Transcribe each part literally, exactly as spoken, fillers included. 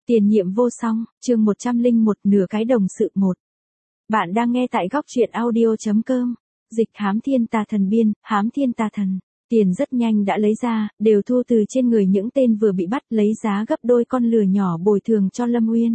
Tiền nhiệm vô song, chương một trăm lẻ một nửa cái đồng sự một. Bạn đang nghe tại góc truyện audio.com. Dịch hám thiên tà thần biên, hám thiên tà thần. Tiền rất nhanh đã lấy ra, đều thu từ trên người những tên vừa bị bắt, lấy giá gấp đôi con lừa nhỏ bồi thường cho Lâm Uyên.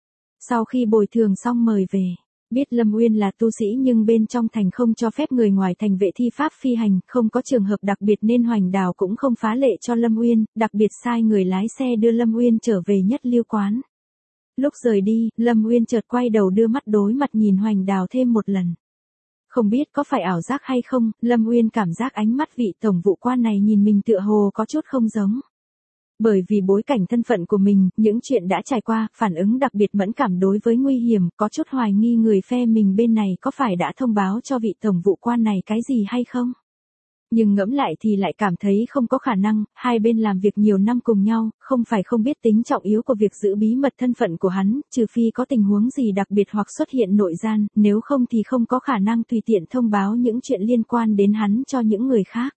Sau khi bồi thường xong mời về. Biết Lâm Uyên là tu sĩ nhưng bên trong thành không cho phép người ngoài thành vệ thi pháp phi hành, không có trường hợp đặc biệt nên Hoành Đào cũng không phá lệ cho Lâm Uyên, đặc biệt sai người lái xe đưa Lâm Uyên trở về Nhất Lưu quán. Lúc rời đi, Lâm Uyên chợt quay đầu đưa mắt đối mặt nhìn Hoành Đào thêm một lần. Không biết có phải ảo giác hay không, Lâm Uyên cảm giác ánh mắt vị tổng vụ quan này nhìn mình tựa hồ có chút không giống. Bởi vì bối cảnh thân phận của mình, những chuyện đã trải qua, phản ứng đặc biệt mẫn cảm đối với nguy hiểm, có chút hoài nghi người phe mình bên này có phải đã thông báo cho vị tổng vụ quan này cái gì hay không. Nhưng ngẫm lại thì lại cảm thấy không có khả năng, hai bên làm việc nhiều năm cùng nhau, không phải không biết tính trọng yếu của việc giữ bí mật thân phận của hắn, trừ phi có tình huống gì đặc biệt hoặc xuất hiện nội gian, nếu không thì không có khả năng tùy tiện thông báo những chuyện liên quan đến hắn cho những người khác.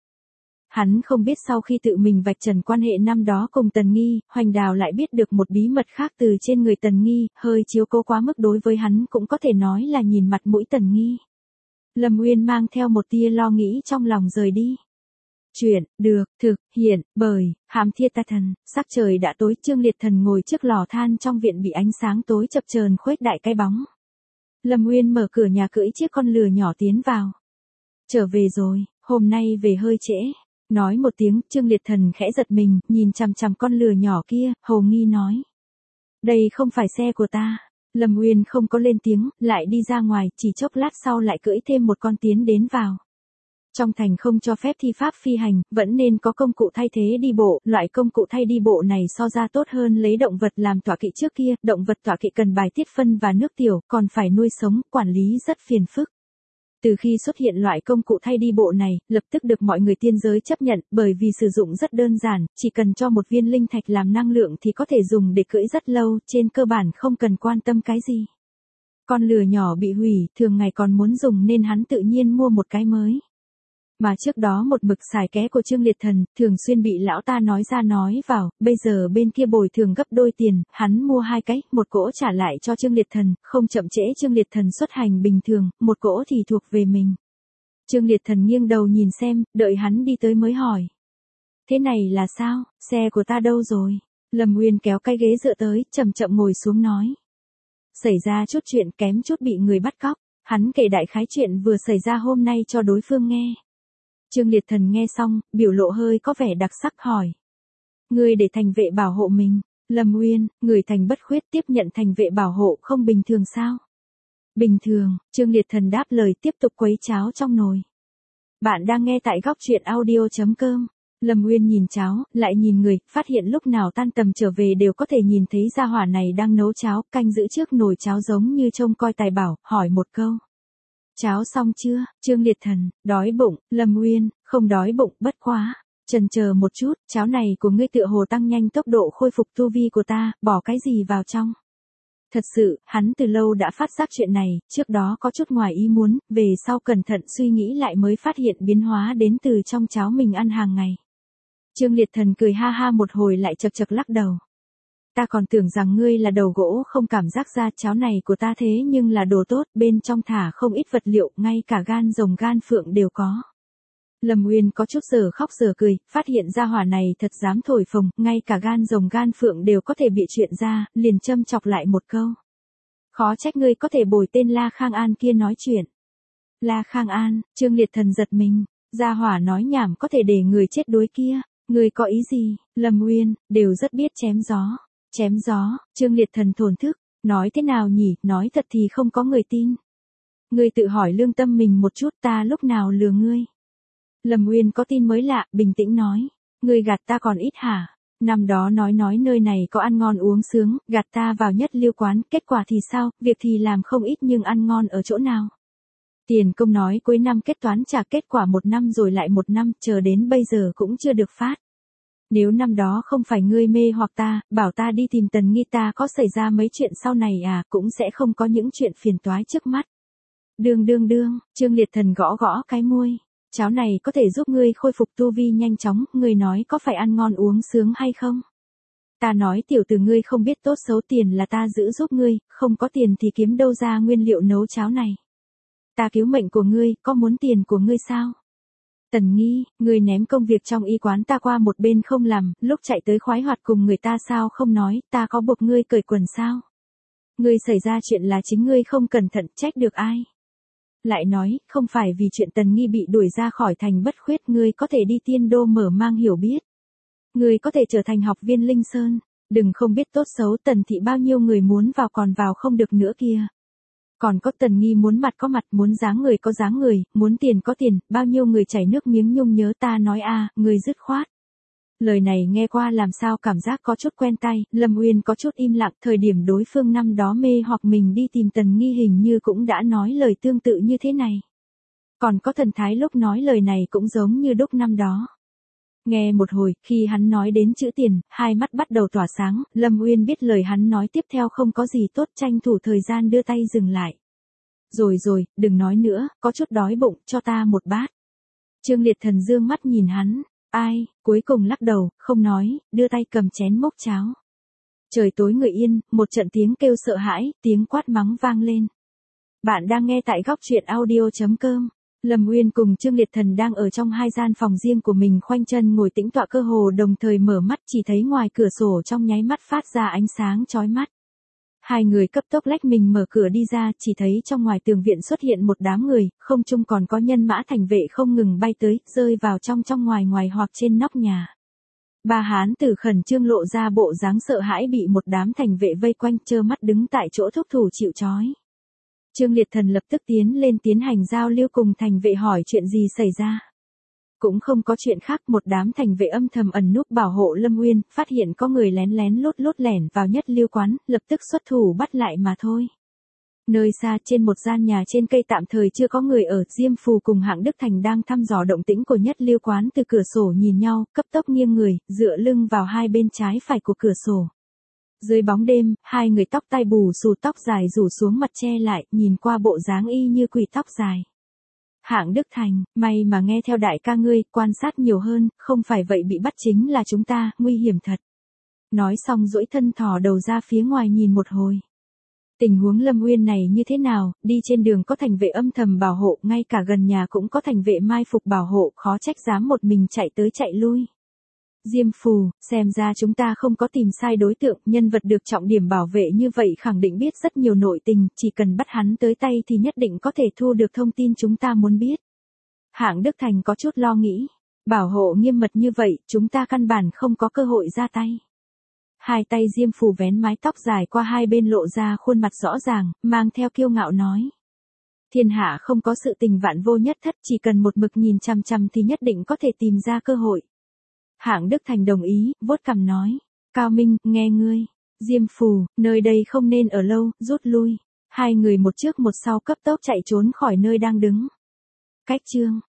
Hắn không biết sau khi tự mình vạch trần quan hệ năm đó cùng Tần Nghi, Hoành Đào lại biết được một bí mật khác từ trên người Tần Nghi, hơi chiếu cố quá mức đối với hắn cũng có thể nói là nhìn mặt mũi Tần Nghi. Lâm Uyên mang theo một tia lo nghĩ trong lòng rời đi. Chuyện, được, thực, hiện, bởi, hám thiên tà thần, sắc trời đã tối, Trương Liệt Thần ngồi trước lò than trong viện bị ánh sáng tối chập chờn khuếch đại cái bóng. Lâm Uyên mở cửa nhà cưỡi chiếc con lừa nhỏ tiến vào. Trở về rồi, hôm nay về hơi trễ. Nói một tiếng, Trương Liệt Thần khẽ giật mình, nhìn chằm chằm con lừa nhỏ kia, hồ nghi nói. Đây không phải xe của ta. Lâm Uyên không có lên tiếng, lại đi ra ngoài, chỉ chốc lát sau lại cưỡi thêm một con tiến đến vào. Trong thành không cho phép thi pháp phi hành, vẫn nên có công cụ thay thế đi bộ, loại công cụ thay đi bộ này so ra tốt hơn lấy động vật làm tọa kỵ trước kia, động vật tọa kỵ cần bài tiết phân và nước tiểu, còn phải nuôi sống, quản lý rất phiền phức. Từ khi xuất hiện loại công cụ thay đi bộ này, lập tức được mọi người tiên giới chấp nhận, bởi vì sử dụng rất đơn giản, chỉ cần cho một viên linh thạch làm năng lượng thì có thể dùng để cưỡi rất lâu, trên cơ bản không cần quan tâm cái gì. Con lừa nhỏ bị hủy, thường ngày còn muốn dùng nên hắn tự nhiên mua một cái mới. Mà trước đó một mực xài ké của Trương Liệt Thần, thường xuyên bị lão ta nói ra nói vào, bây giờ bên kia bồi thường gấp đôi tiền, hắn mua hai cái, một cỗ trả lại cho Trương Liệt Thần, không chậm trễ Trương Liệt Thần xuất hành bình thường, một cỗ thì thuộc về mình. Trương Liệt Thần nghiêng đầu nhìn xem, đợi hắn đi tới mới hỏi. Thế này là sao, xe của ta đâu rồi? Lâm Uyên kéo cái ghế dựa tới, chậm chậm ngồi xuống nói. Xảy ra chút chuyện kém chút bị người bắt cóc, hắn kể đại khái chuyện vừa xảy ra hôm nay cho đối phương nghe. Trương Liệt Thần nghe xong, biểu lộ hơi có vẻ đặc sắc hỏi. Ngươi để thành vệ bảo hộ mình, Lâm Uyên, người thành bất khuyết tiếp nhận thành vệ bảo hộ không bình thường sao? Bình thường, Trương Liệt Thần đáp lời tiếp tục quấy cháo trong nồi. Bạn đang nghe tại góc truyện audio.com. Lâm Uyên nhìn cháo, lại nhìn người, phát hiện lúc nào tan tầm trở về đều có thể nhìn thấy gia hỏa này đang nấu cháo, canh giữ trước nồi cháo giống như trông coi tài bảo, hỏi một câu. Cháo xong chưa, Trương Liệt Thần, đói bụng, Lâm Uyên, không đói bụng, bất quá. Chần chờ một chút, cháo này của ngươi tựa hồ tăng nhanh tốc độ khôi phục tu vi của ta, bỏ cái gì vào trong. Thật sự, hắn từ lâu đã phát giác chuyện này, trước đó có chút ngoài ý muốn, về sau cẩn thận suy nghĩ lại mới phát hiện biến hóa đến từ trong cháo mình ăn hàng ngày. Trương Liệt Thần cười ha ha một hồi lại chật chật lắc đầu. Ta còn tưởng rằng ngươi là đầu gỗ không cảm giác ra cháo này của ta thế nhưng là đồ tốt, bên trong thả không ít vật liệu, ngay cả gan rồng gan phượng đều có. Lâm Uyên có chút giờ khóc giờ cười, phát hiện ra hỏa này thật dám thổi phồng, ngay cả gan rồng gan phượng đều có thể bị chuyện ra, liền châm chọc lại một câu. Khó trách ngươi có thể bồi tên La Khang An kia nói chuyện. La Khang An, Trương Liệt Thần giật mình, gia hỏa nói nhảm có thể để người chết đuối kia, ngươi có ý gì, Lâm Uyên, đều rất biết chém gió. Chém gió, Trương Liệt Thần thổn thức, nói thế nào nhỉ, nói thật thì không có người tin. Ngươi tự hỏi lương tâm mình một chút, ta lúc nào lừa ngươi. Lâm Uyên có tin mới lạ, bình tĩnh nói, ngươi gạt ta còn ít hả? Năm đó nói nói nơi này có ăn ngon uống sướng, gạt ta vào Nhất Lưu quán, kết quả thì sao, việc thì làm không ít nhưng ăn ngon ở chỗ nào? Tiền công nói cuối năm kết toán trả kết quả một năm rồi lại một năm, chờ đến bây giờ cũng chưa được phát. Nếu năm đó không phải ngươi mê hoặc ta, bảo ta đi tìm Tần Nghi ta có xảy ra mấy chuyện sau này à, cũng sẽ không có những chuyện phiền toái trước mắt. Đương đương đương, Trương Liệt Thần gõ gõ cái môi. Cháo này có thể giúp ngươi khôi phục tu vi nhanh chóng, ngươi nói có phải ăn ngon uống sướng hay không? Ta nói tiểu tử ngươi không biết tốt xấu, tiền là ta giữ giúp ngươi, không có tiền thì kiếm đâu ra nguyên liệu nấu cháo này. Ta cứu mệnh của ngươi, có muốn tiền của ngươi sao? Tần Nghi, ngươi ném công việc trong y quán ta qua một bên không làm, lúc chạy tới khoái hoạt cùng người ta sao không nói, ta có buộc ngươi cởi quần sao? Ngươi xảy ra chuyện là chính ngươi không cẩn thận, trách được ai? Lại nói, không phải vì chuyện Tần Nghi bị đuổi ra khỏi thành Bất Khuyết ngươi có thể đi Tiên Đô mở mang hiểu biết. Ngươi có thể trở thành học viên Linh Sơn, đừng không biết tốt xấu, Tần thị bao nhiêu người muốn vào còn vào không được nữa kia. Còn có Tần Nghi muốn mặt có mặt, muốn dáng người có dáng người, muốn tiền có tiền, bao nhiêu người chảy nước miếng nhung nhớ ta nói a, à, người dứt khoát. Lời này nghe qua làm sao cảm giác có chút quen tai, Lâm Uyên có chút im lặng, thời điểm đối phương năm đó mê hoặc mình đi tìm Tần Nghi hình như cũng đã nói lời tương tự như thế này. Còn có thần thái lúc nói lời này cũng giống như đúc năm đó. Nghe một hồi, khi hắn nói đến chữ tiền, hai mắt bắt đầu tỏa sáng, Lâm Uyên biết lời hắn nói tiếp theo không có gì tốt, tranh thủ thời gian đưa tay dừng lại. Rồi rồi, đừng nói nữa, có chút đói bụng, cho ta một bát. Trương Liệt Thần dương mắt nhìn hắn, ai, cuối cùng lắc đầu, không nói, đưa tay cầm chén mốc cháo. Trời tối người yên, một trận tiếng kêu sợ hãi, tiếng quát mắng vang lên. Bạn đang nghe tại góc truyện audio chấm com. Lâm Uyên cùng Trương Liệt Thần đang ở trong hai gian phòng riêng của mình khoanh chân ngồi tĩnh tọa, cơ hồ đồng thời mở mắt, chỉ thấy ngoài cửa sổ trong nháy mắt phát ra ánh sáng chói mắt. Hai người cấp tốc lách mình mở cửa đi ra, chỉ thấy trong ngoài tường viện xuất hiện một đám người, không trung còn có nhân mã thành vệ không ngừng bay tới, rơi vào trong trong ngoài ngoài hoặc trên nóc nhà. Ba hán tử khẩn trương lộ ra bộ dáng sợ hãi, bị một đám thành vệ vây quanh, trơ mắt đứng tại chỗ thúc thủ chịu trói. Trương Liệt Thần lập tức tiến lên tiến hành giao lưu cùng thành vệ, hỏi chuyện gì xảy ra. Cũng không có chuyện khác, một đám thành vệ âm thầm ẩn núp bảo hộ Lâm Uyên, phát hiện có người lén lén lút lút lẻn vào Nhất Liêu quán, lập tức xuất thủ bắt lại mà thôi. Nơi xa trên một gian nhà trên cây tạm thời chưa có người ở, Diêm Phù cùng Hạng Đức Thành đang thăm dò động tĩnh của Nhất Liêu quán, từ cửa sổ nhìn nhau, cấp tốc nghiêng người, dựa lưng vào hai bên trái phải của cửa sổ. Dưới bóng đêm, hai người tóc tai bù xù, tóc dài rủ xuống mặt che lại, nhìn qua bộ dáng y như quỷ tóc dài. Hạng Đức Thành, may mà nghe theo đại ca ngươi, quan sát nhiều hơn, không phải vậy bị bắt chính là chúng ta, nguy hiểm thật. Nói xong duỗi thân thò đầu ra phía ngoài nhìn một hồi. Tình huống Lâm Uyên này như thế nào, đi trên đường có thành vệ âm thầm bảo hộ, ngay cả gần nhà cũng có thành vệ mai phục bảo hộ, khó trách dám một mình chạy tới chạy lui. Diêm Phù, xem ra chúng ta không có tìm sai đối tượng, nhân vật được trọng điểm bảo vệ như vậy khẳng định biết rất nhiều nội tình, chỉ cần bắt hắn tới tay thì nhất định có thể thu được thông tin chúng ta muốn biết. Hạng Đức Thành có chút lo nghĩ, bảo hộ nghiêm mật như vậy, chúng ta căn bản không có cơ hội ra tay. Hai tay Diêm Phù vén mái tóc dài qua hai bên, lộ ra khuôn mặt rõ ràng, mang theo kiêu ngạo nói. Thiên hạ không có sự tình vạn vô nhất thất, chỉ cần một mực nhìn chằm chằm thì nhất định có thể tìm ra cơ hội. Hạng Đức Thành đồng ý, vuốt cằm nói. Cao Minh, nghe ngươi. Diêm Phù, nơi đây không nên ở lâu, rút lui. Hai người một trước một sau cấp tốc chạy trốn khỏi nơi đang đứng. Cách chương.